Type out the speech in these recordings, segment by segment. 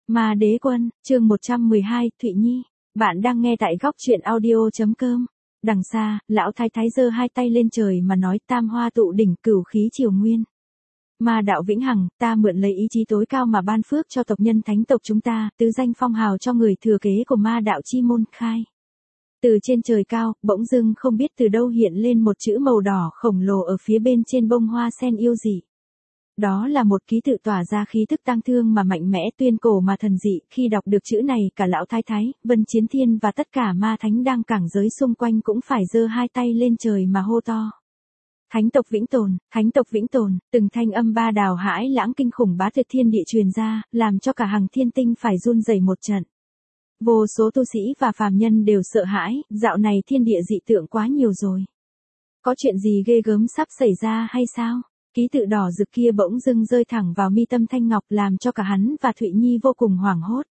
Ma Đế Quân, chương 112, Thụy Nhi. Bạn đang nghe tại góc truyện audio.com. Đằng xa, lão thái thái giơ hai tay lên trời mà nói: tam hoa tụ đỉnh, cửu khí triều nguyên. Ma đạo vĩnh hằng, ta mượn lấy ý chí tối cao mà ban phước cho tộc nhân thánh tộc chúng ta, tứ danh phong hào cho người thừa kế của ma đạo chi môn khai. Từ trên trời cao, bỗng dưng không biết từ đâu hiện lên một chữ màu đỏ khổng lồ ở phía bên trên bông hoa sen yêu dị. Đó là một ký tự tỏa ra khí tức tang thương mà mạnh mẽ, tuyên cổ mà thần dị. Khi đọc được chữ này, cả lão thái thái, Vân Chiến Thiên và tất cả ma thánh đang cảng giới xung quanh cũng phải giơ hai tay lên trời mà hô to. Thánh tộc vĩnh tồn, thánh tộc vĩnh tồn. Từng thanh âm ba đào hãi lãng kinh khủng bá tuyệt thiên địa truyền ra, làm cho cả hàng thiên tinh phải run rẩy một trận. Vô số tu sĩ và phàm nhân đều sợ hãi, dạo này thiên địa dị tượng quá nhiều rồi. Có chuyện gì ghê gớm sắp xảy ra hay sao? Ký tự đỏ rực kia bỗng dưng rơi thẳng vào mi tâm Thanh Ngọc, làm cho cả hắn và Thụy Nhi vô cùng hoảng hốt.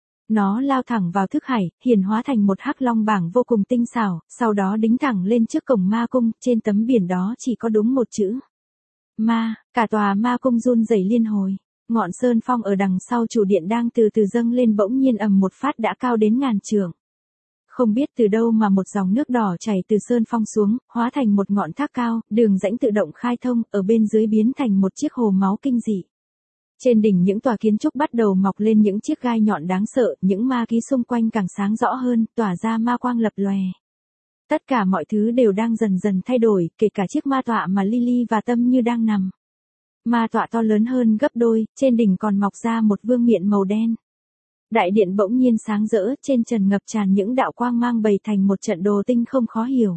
Nó lao thẳng vào thức hải, hiển hóa thành một hắc long bảng vô cùng tinh xảo, sau đó đính thẳng lên trước cổng ma cung. Trên tấm biển đó chỉ có đúng một chữ ma. Cả tòa ma cung run rẩy liên hồi. Ngọn sơn phong ở đằng sau chủ điện đang từ từ dâng lên, bỗng nhiên ầm một phát đã cao đến ngàn trượng. Không biết từ đâu mà một dòng nước đỏ chảy từ sơn phong xuống, hóa thành một ngọn thác cao, đường rãnh tự động khai thông, ở bên dưới biến thành một chiếc hồ máu kinh dị. Trên đỉnh những tòa kiến trúc bắt đầu mọc lên những chiếc gai nhọn đáng sợ, những ma ký xung quanh càng sáng rõ hơn, tỏa ra ma quang lập lòe. Tất cả mọi thứ đều đang dần dần thay đổi, kể cả chiếc ma tọa mà Lily và Tâm Như đang nằm. Ma tọa to lớn hơn gấp đôi, trên đỉnh còn mọc ra một vương miện màu đen. Đại điện bỗng nhiên sáng rỡ, trên trần ngập tràn những đạo quang mang bày thành một trận đồ tinh không khó hiểu.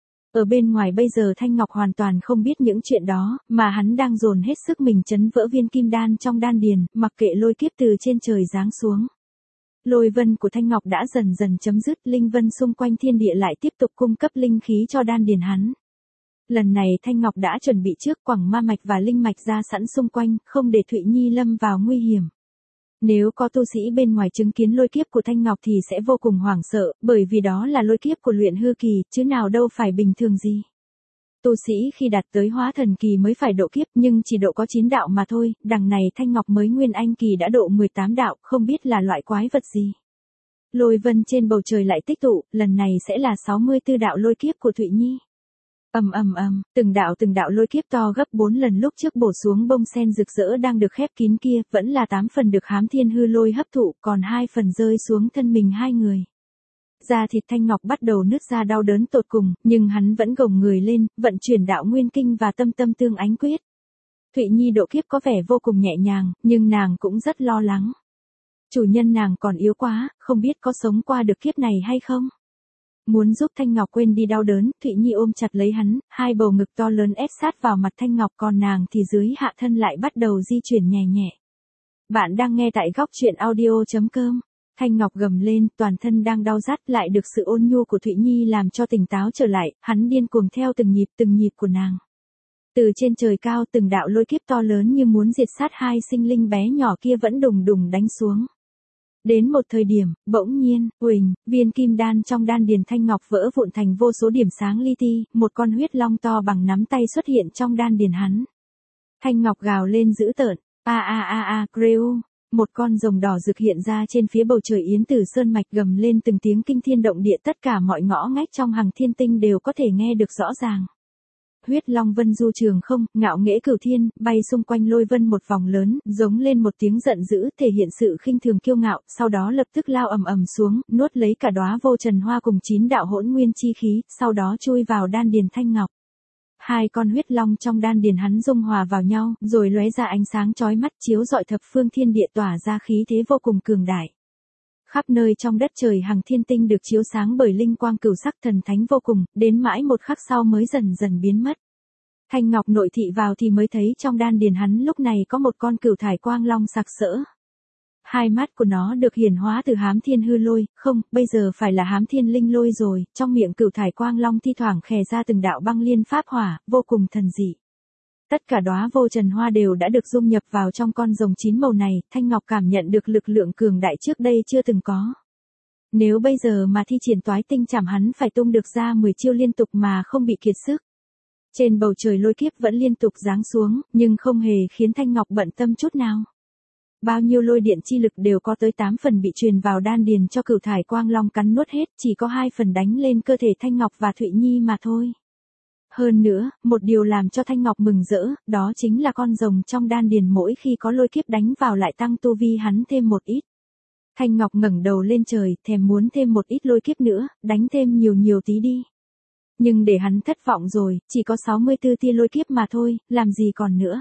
Ở bên ngoài bây giờ Thanh Ngọc hoàn toàn không biết những chuyện đó, mà hắn đang dồn hết sức mình trấn vỡ viên kim đan trong đan điền, mặc kệ lôi kiếp từ trên trời giáng xuống. Lôi vân của Thanh Ngọc đã dần dần chấm dứt, linh vân xung quanh thiên địa lại tiếp tục cung cấp linh khí cho đan điền hắn. Lần này Thanh Ngọc đã chuẩn bị trước, quẳng ma mạch và linh mạch ra sẵn xung quanh, không để Thụy Nhi lâm vào nguy hiểm. Nếu có tu sĩ bên ngoài chứng kiến lôi kiếp của Thanh Ngọc thì sẽ vô cùng hoảng sợ, bởi vì đó là lôi kiếp của luyện hư kỳ, chứ nào đâu phải bình thường gì. Tu sĩ khi đạt tới hóa thần kỳ mới phải độ kiếp, nhưng chỉ độ có 9 đạo mà thôi, đằng này Thanh Ngọc mới nguyên anh kỳ đã độ 18 đạo, không biết là loại quái vật gì. Lôi vân trên bầu trời lại tích tụ, lần này sẽ là 64 đạo lôi kiếp của Thụy Nhi. Từng đạo lôi kiếp to gấp 4 lần lúc trước bổ xuống bông sen rực rỡ đang được khép kín kia, vẫn là 8 phần được Hám Thiên Hư Lôi hấp thụ, còn 2 phần rơi xuống thân mình hai người. Da thịt Thanh Ngọc bắt đầu nứt ra đau đớn tột cùng, nhưng hắn vẫn gồng người lên, vận chuyển đạo nguyên kinh và tâm tâm tương ánh quyết. Thụy Nhi độ kiếp có vẻ vô cùng nhẹ nhàng, nhưng nàng cũng rất lo lắng. Chủ nhân nàng còn yếu quá, không biết có sống qua được kiếp này hay không. Muốn giúp Thanh Ngọc quên đi đau đớn, Thụy Nhi ôm chặt lấy hắn, hai bầu ngực to lớn ép sát vào mặt Thanh Ngọc, còn nàng thì dưới hạ thân lại bắt đầu di chuyển nhẹ nhẹ. Bạn đang nghe tại góc truyện audio.com. Thanh Ngọc gầm lên, toàn thân đang đau rát, lại được sự ôn nhu của Thụy Nhi làm cho tỉnh táo trở lại, hắn điên cuồng theo từng nhịp của nàng. Từ trên trời cao, từng đạo lôi kiếp to lớn như muốn diệt sát hai sinh linh bé nhỏ kia vẫn đùng đùng đánh xuống. Đến một thời điểm, bỗng nhiên, huỳnh, viên kim đan trong đan điền Thanh Ngọc vỡ vụn thành vô số điểm sáng li ti, một con huyết long to bằng nắm tay xuất hiện trong đan điền hắn. Thanh Ngọc gào lên dữ tợn, Kreu, một con rồng đỏ rực hiện ra trên phía bầu trời Yến Tử Sơn mạch, gầm lên từng tiếng kinh thiên động địa, tất cả mọi ngõ ngách trong hàng thiên tinh đều có thể nghe được rõ ràng. Huyết long vân du trường không, ngạo nghễ cửu thiên, bay xung quanh lôi vân một vòng lớn, giống lên một tiếng giận dữ, thể hiện sự khinh thường kiêu ngạo, sau đó lập tức lao ầm xuống, nuốt lấy cả đóa vô trần hoa cùng 9 đạo hỗn nguyên chi khí, sau đó chui vào đan điền Thanh Ngọc. Hai con huyết long trong đan điền hắn dung hòa vào nhau, rồi lóe ra ánh sáng chói mắt chiếu rọi thập phương thiên địa, tỏa ra khí thế vô cùng cường đại. Khắp nơi trong đất trời hàng thiên tinh được chiếu sáng bởi linh quang cửu sắc thần thánh vô cùng, đến mãi một khắc sau mới dần dần biến mất. Thanh Ngọc nội thị vào thì mới thấy trong đan điền hắn lúc này có một con cửu thải quang long sặc sỡ. Hai mắt của nó được hiển hóa từ Hám Thiên Hư Lôi, không, bây giờ phải là Hám Thiên Linh Lôi rồi, trong miệng cửu thải quang long thi thoảng khè ra từng đạo băng liên pháp hỏa, vô cùng thần dị. Tất cả đóa vô trần hoa đều đã được dung nhập vào trong con rồng 9 màu này, Thanh Ngọc cảm nhận được lực lượng cường đại trước đây chưa từng có. Nếu bây giờ mà thi triển toái tinh chảm hắn phải tung được ra 10 chiêu liên tục mà không bị kiệt sức. Trên bầu trời lôi kiếp vẫn liên tục giáng xuống, nhưng không hề khiến Thanh Ngọc bận tâm chút nào. bao nhiêu lôi điện chi lực đều có tới 8 phần bị truyền vào đan điền cho Cửu Thải Quang Long cắn nuốt hết, chỉ có 2 phần đánh lên cơ thể Thanh Ngọc và Thụy Nhi mà thôi. Hơn nữa, một điều làm cho Thanh Ngọc mừng rỡ, đó chính là con rồng trong đan điền mỗi khi có lôi kiếp đánh vào lại tăng tu vi hắn thêm một ít. Thanh Ngọc ngẩng đầu lên trời, thèm muốn thêm một ít lôi kiếp nữa, đánh thêm nhiều tí đi. Nhưng để hắn thất vọng rồi, chỉ có 64 tia lôi kiếp mà thôi, làm gì còn nữa.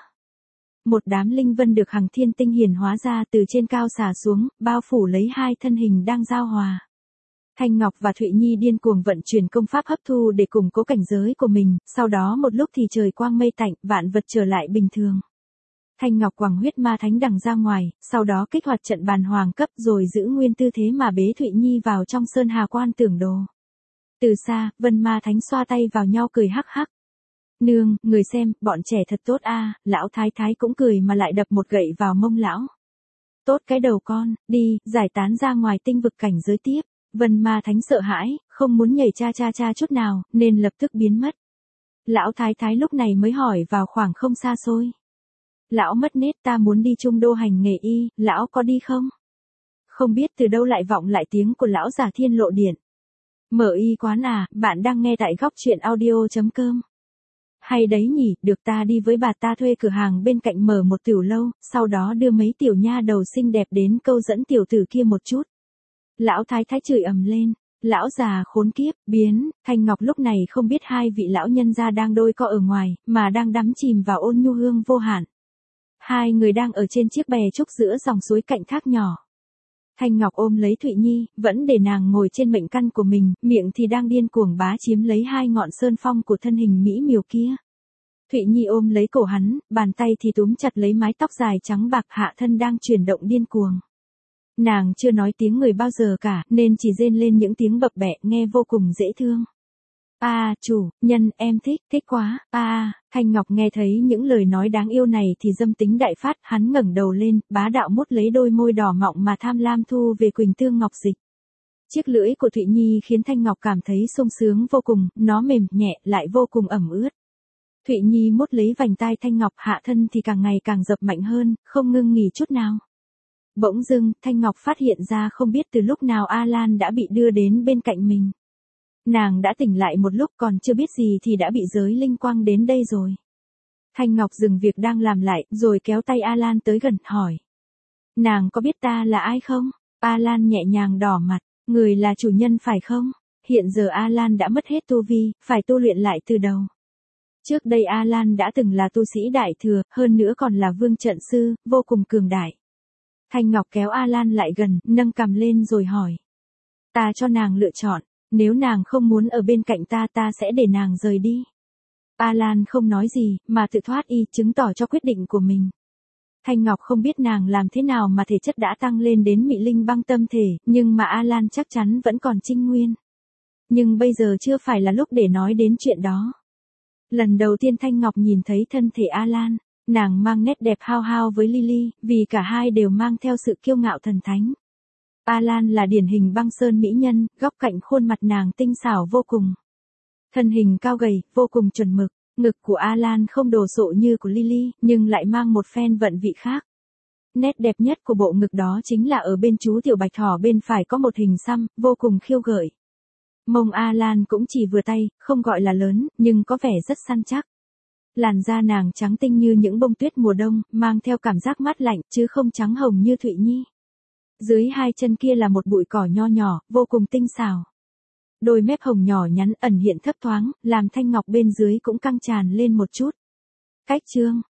Một đám linh vân được Hằng Thiên Tinh hiển hóa ra từ trên cao xả xuống, bao phủ lấy hai thân hình đang giao hòa. Thanh Ngọc và Thụy Nhi điên cuồng vận chuyển công pháp hấp thu để củng cố cảnh giới của mình, sau đó một lúc thì trời quang mây tạnh, vạn vật trở lại bình thường. Thanh Ngọc quẳng huyết ma thánh đằng ra ngoài, sau đó kích hoạt trận bàn hoàng cấp rồi giữ nguyên tư thế mà bế Thụy Nhi vào trong sơn hà quan tưởng đồ. Từ xa, Vân Ma Thánh xoa tay vào nhau cười hắc hắc. Nương, người xem, bọn trẻ thật tốt a. Lão thái thái cũng cười mà lại đập một gậy vào mông lão. Tốt cái đầu con, đi, giải tán ra ngoài tinh vực cảnh giới tiếp. Vân Ma Thánh sợ hãi, không muốn nhảy cha chút nào, nên lập tức biến mất. Lão thái thái lúc này mới hỏi vào khoảng không xa xôi. Lão mất nết, ta muốn đi Trung Đô hành nghề y, lão có đi không? Không biết từ đâu lại vọng lại tiếng của lão già Thiên Lộ Điện. Mở y quán à, bạn đang nghe tại góc truyện audio.com. Hay đấy nhỉ, được ta đi với bà ta thuê cửa hàng bên cạnh mở một tiểu lâu, sau đó đưa mấy tiểu nha đầu xinh đẹp đến câu dẫn tiểu tử kia một chút. Lão thái thái chửi ầm lên, lão già khốn kiếp, biến. Thanh Ngọc lúc này không biết hai vị lão nhân gia đang đôi co ở ngoài, mà đang đắm chìm vào ôn nhu hương vô hạn. Hai người đang ở trên chiếc bè trúc giữa dòng suối cạnh thác nhỏ. Thanh Ngọc ôm lấy Thụy Nhi, vẫn để nàng ngồi trên mệnh căn của mình, miệng thì đang điên cuồng bá chiếm lấy hai ngọn sơn phong của thân hình mỹ miều kia. Thụy Nhi ôm lấy cổ hắn, bàn tay thì túm chặt lấy mái tóc dài trắng bạc hạ thân đang chuyển động điên cuồng. Nàng chưa nói tiếng người bao giờ cả, nên chỉ rên lên những tiếng bập bẹ nghe vô cùng dễ thương. Chủ nhân, em thích quá, Thanh Ngọc nghe thấy những lời nói đáng yêu này thì dâm tính đại phát, hắn ngẩng đầu lên, bá đạo mút lấy đôi môi đỏ mọng mà tham lam thu về Quỳnh Tương Ngọc Dịch. Chiếc lưỡi của Thụy Nhi khiến Thanh Ngọc cảm thấy sung sướng vô cùng, nó mềm nhẹ lại vô cùng ẩm ướt. Thụy Nhi mút lấy vành tai Thanh Ngọc, hạ thân thì càng ngày càng dập mạnh hơn, không ngưng nghỉ chút nào. Bỗng dưng, Thanh Ngọc phát hiện ra không biết từ lúc nào A Lan đã bị đưa đến bên cạnh mình. Nàng đã tỉnh lại một lúc còn chưa biết gì thì đã bị giới linh quang đến đây rồi. Thanh Ngọc dừng việc đang làm lại, rồi kéo tay A Lan tới gần, hỏi. Nàng có biết ta là ai không? A Lan nhẹ nhàng đỏ mặt, người là chủ nhân phải không? Hiện giờ A Lan đã mất hết tu vi, phải tu luyện lại từ đầu. Trước đây A Lan đã từng là tu sĩ đại thừa, hơn nữa còn là vương trận sư, vô cùng cường đại. Thanh Ngọc kéo A Lan lại gần, nâng cằm lên rồi hỏi. Ta cho nàng lựa chọn. Nếu nàng không muốn ở bên cạnh ta sẽ để nàng rời đi. A Lan không nói gì, mà tự thoát y chứng tỏ cho quyết định của mình. Thanh Ngọc không biết nàng làm thế nào mà thể chất đã tăng lên đến Mị Linh Băng tâm thể, nhưng mà A Lan chắc chắn vẫn còn trinh nguyên. Nhưng bây giờ chưa phải là lúc để nói đến chuyện đó. Lần đầu tiên Thanh Ngọc nhìn thấy thân thể A Lan, nàng mang nét đẹp hao hao với Lily, vì cả hai đều mang theo sự kiêu ngạo thần thánh. A Lan là điển hình băng sơn mỹ nhân, góc cạnh khuôn mặt nàng tinh xảo vô cùng. Thân hình cao gầy, vô cùng chuẩn mực, ngực của A Lan không đồ sộ như của Lily, nhưng lại mang một phen vận vị khác. Nét đẹp nhất của bộ ngực đó chính là ở bên chú tiểu bạch thỏ bên phải có một hình xăm, vô cùng khiêu gợi. Mông A Lan cũng chỉ vừa tay, không gọi là lớn, nhưng có vẻ rất săn chắc. Làn da nàng trắng tinh như những bông tuyết mùa đông, mang theo cảm giác mát lạnh, chứ không trắng hồng như Thụy Nhi. Dưới hai chân kia là một bụi cỏ nho nhỏ, vô cùng tinh xảo. Đôi mép hồng nhỏ nhắn ẩn hiện thấp thoáng, làm Thanh Ngọc bên dưới cũng căng tràn lên một chút. Cách chương,